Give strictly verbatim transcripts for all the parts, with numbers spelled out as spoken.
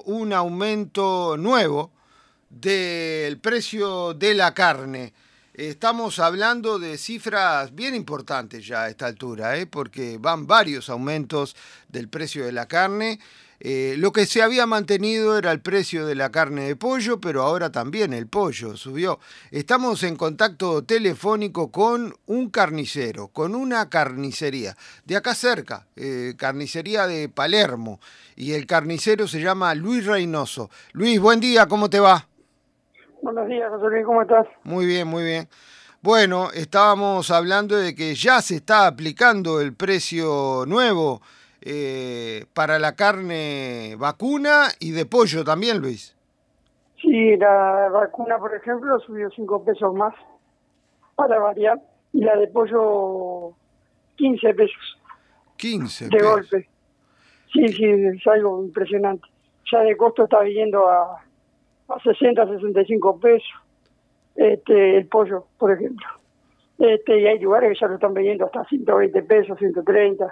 un aumento nuevo del precio de la carne. Estamos hablando de cifras bien importantes ya a esta altura, ¿eh? Porque van varios aumentos del precio de la carne. Eh, lo que se había mantenido era el precio de la carne de pollo, pero ahora también el pollo subió. Estamos en contacto telefónico con un carnicero, con una carnicería de acá cerca, eh, carnicería de Palermo, y el carnicero se llama Luis Reynoso. Luis, buen día, ¿cómo te va? Buenos días, José Luis, ¿cómo estás? Muy bien, muy bien. Bueno, estábamos hablando de que ya se está aplicando el precio nuevo eh, para la carne vacuna y de pollo también, Luis. Sí, la vacuna, por ejemplo, subió cinco pesos más para variar, y la de pollo quince pesos quince de pesos. golpe. Sí, sí, es algo impresionante. Ya de costo está viniendo a, a sesenta, sesenta y cinco pesos este, el pollo, por ejemplo. Este, y hay lugares que ya lo están vendiendo hasta ciento veinte pesos, ciento treinta.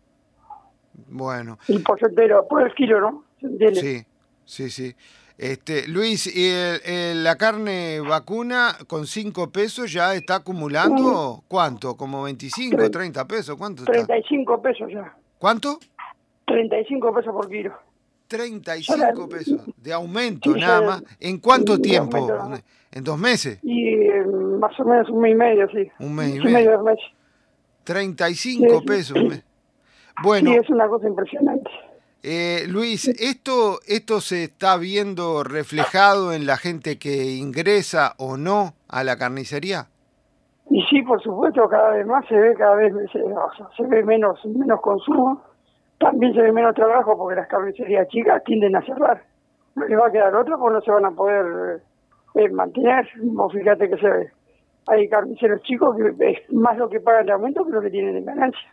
Bueno, El pollo entero, por el kilo, ¿no? ¿Se entiende? sí, sí, sí. Este, Luis, ¿y el- el- la carne vacuna con cinco pesos ya está Un acumulando cuánto? ¿Como veinticinco, tre- treinta pesos? ¿Cuánto está? treinta y cinco pesos ya. ¿Cuánto? treinta y cinco pesos por kilo. treinta y Ya la, cinco pesos de aumento sí, nada ya más. ¿En cuánto de aumento tiempo? nada más. ¿En dos meses? Y eh, más o menos un mes y medio, sí. Un Un mes y mes y medio, medio. dos meses. treinta y Sí, cinco pesos un mes. es, sí, Bueno, es una cosa impresionante. eh, Luis, ¿esto, ¿esto se está viendo reflejado en la gente que ingresa o no a la carnicería? Y sí, por supuesto, cada vez más se ve, cada vez se, o sea, se ve menos menos consumo. También se ve menos trabajo porque las carnicerías chicas tienden a cerrar. No les va a quedar otra porque no se van a poder eh, mantener. Vos fíjate que se ve. Hay carniceros chicos que es más lo que pagan de aumento que lo que tienen de ganancia.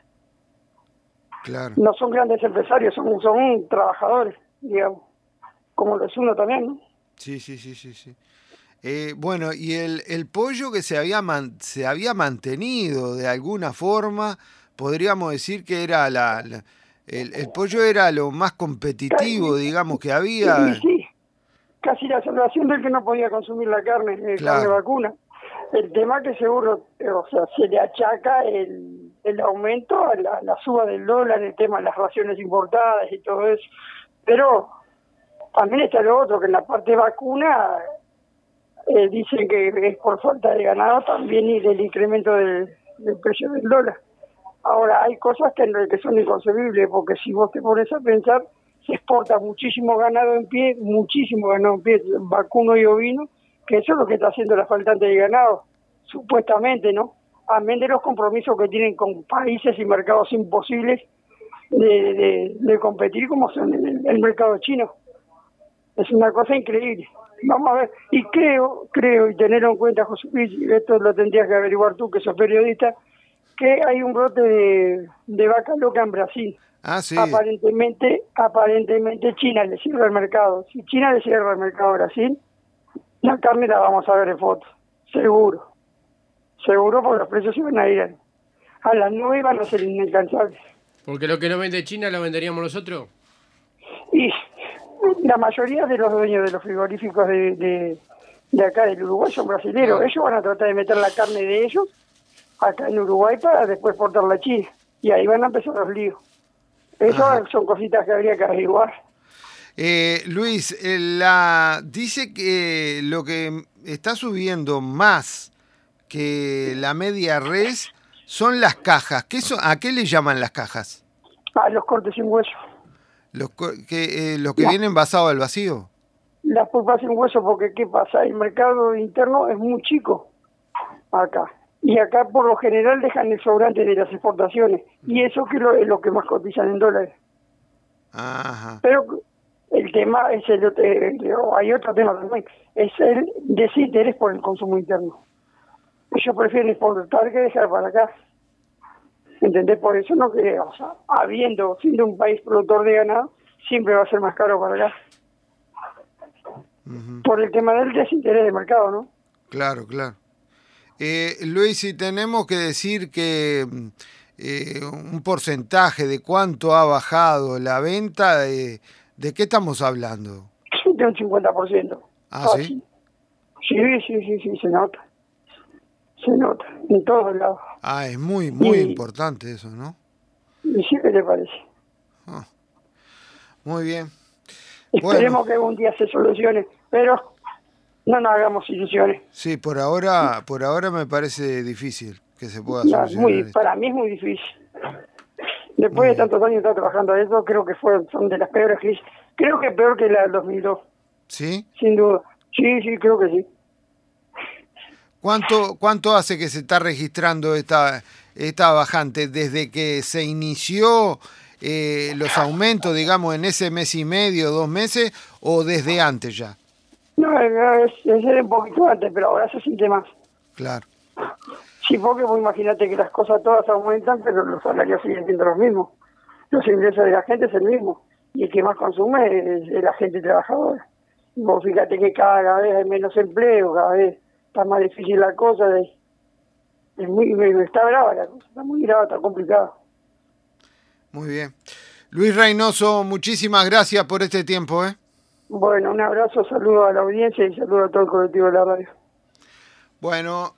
Claro. No son grandes empresarios, son, son trabajadores, digamos, como lo es uno también, ¿no? Sí, sí, sí, sí, sí. Eh, bueno, y el, el pollo que se había, man- se había mantenido de alguna forma, podríamos decir que era la, la- el, el pollo era lo más competitivo, Ca- digamos, que Y había. sí, casi la salvación del que no podía consumir la carne, eh, carne Claro, vacuna. El tema que seguro, eh, o sea, se le achaca el, el aumento a la, la suba del dólar, el tema de las raciones importadas y todo eso. Pero también está lo otro, que en la parte vacuna eh, dicen que es por falta de ganado también y del incremento del, del precio del dólar. Ahora, hay cosas que, no- que son inconcebibles, porque si vos te pones a pensar, se exporta muchísimo ganado en pie, muchísimo ganado en pie, vacuno y ovino, que eso es lo que está haciendo la faltante de ganado, supuestamente, ¿no? Amén de los compromisos que tienen con países y mercados imposibles de, de, de competir, como son el, el mercado chino. Es una cosa increíble. Vamos a ver, y creo, creo, y tener en cuenta, José Luis, y esto lo tendrías que averiguar tú, que sos periodista, que hay un brote de, de vaca loca en Brasil. ah, sí, Aparentemente, aparentemente China le cierra el mercado. Si China le cierra el mercado a Brasil, la carne la vamos a ver en fotos. Seguro. Seguro, porque los precios se van a ir a, a las nubes y van a ser inalcanzables. Porque lo que no vende China lo venderíamos nosotros. Y la mayoría de los dueños de los frigoríficos de, de, de acá del Uruguay son brasileños. Claro. Ellos van a tratar de meter la carne de ellos acá en Uruguay para después exportarla a China. Y ahí van a empezar los líos. Eso ajá. son cositas que habría que averiguar. Eh, Luis, eh, la, dice que lo que está subiendo más que la media res son las cajas. ¿Qué son, ¿A qué le llaman las cajas? A los cortes sin hueso. Los, co- que, eh, los que La, vienen envasados al vacío. las pulpas sin hueso, porque ¿qué pasa? El mercado interno es muy chico acá. Y acá por lo general dejan el sobrante de las exportaciones. Y eso que lo, es lo que más cotizan en dólares. Ajá. Pero el tema es el, el- hay otro tema también, es el desinterés por el consumo interno. Ellos prefieren exportar que dejar para acá. ¿Entendés? Por eso no que, o sea, habiendo, siendo un país productor de ganado, siempre va a ser más caro para acá. Ujú. Por el tema del desinterés de mercado, ¿no? Claro, claro. Eh, Luis, si tenemos que decir que mm, eh, un porcentaje de cuánto ha bajado la venta, eh, ¿De qué estamos hablando? De un cincuenta por ciento. ¿Ah, sí? Sí, sí, sí, sí, se nota. Se nota, en todos lados. Ah, es muy, muy Y- importante eso, ¿no? ¿Y sí qué te parece? Ah, muy bien. Esperemos Bueno, que algún día se solucione, pero no nos hagamos ilusiones. sí, por ahora, por ahora me parece difícil que se pueda No, muy, solucionar esto. para mí es muy difícil. Después Muy de bien. tantos años estar trabajando a eso, creo que fue, son de las peores crisis. Creo que peor que la del dos mil dos, ¿Sí? sin duda. Sí, sí, creo que sí. ¿Cuánto, cuánto hace que se está registrando esta, esta bajante? ¿Desde que se inició eh, los aumentos, digamos, en ese mes y medio, dos meses, o desde antes ya? No, no, es, es era un poquito antes, pero ahora se siente más. Claro, Sí, porque vos imagínate que las cosas todas aumentan, pero los salarios siguen siendo los mismos. Los ingresos de la gente es el mismo. Y el que más consume es, es la gente trabajadora. Y vos fíjate que cada vez hay menos empleo, cada vez está más difícil la cosa. Es, es muy, está brava la cosa, está muy brava, está complicada. muy bien. Luis Reynoso, muchísimas gracias por este tiempo, ¿eh? Bueno, un abrazo, saludo a la audiencia y saludo a todo el colectivo de la radio. Bueno,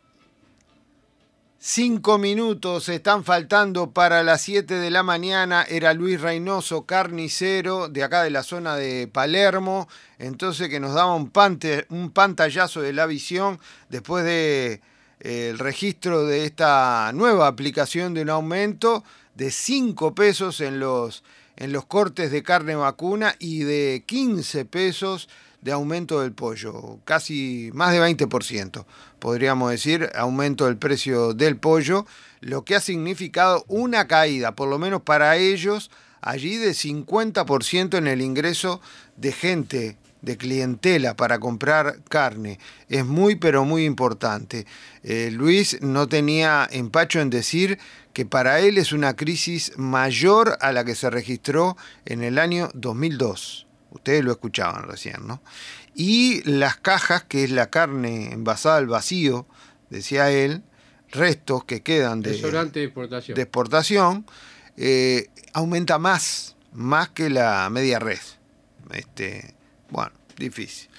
cinco minutos están faltando para las siete de la mañana. Era Luis Reynoso, carnicero, de acá de la zona de Palermo. Entonces que nos daba un, pante, un pantallazo de la visión después de eh, el registro de esta nueva aplicación de un aumento de cinco pesos en los, en los cortes de carne vacuna y de quince pesos de aumento del pollo, casi más de veinte por ciento, podríamos decir, aumento del precio del pollo, lo que ha significado una caída, por lo menos para ellos, allí de cincuenta por ciento en el ingreso de gente, de clientela para comprar carne. Es muy, pero muy importante. Eh, Luis no tenía empacho en decir que para él es una crisis mayor a la que se registró en el año dos mil dos. Ustedes lo escuchaban recién, ¿no? Y las cajas, que es la carne envasada al vacío, decía él, restos que quedan de, Restaurante de exportación. de exportación, eh, aumenta más, más que la media res. Este, bueno, difícil.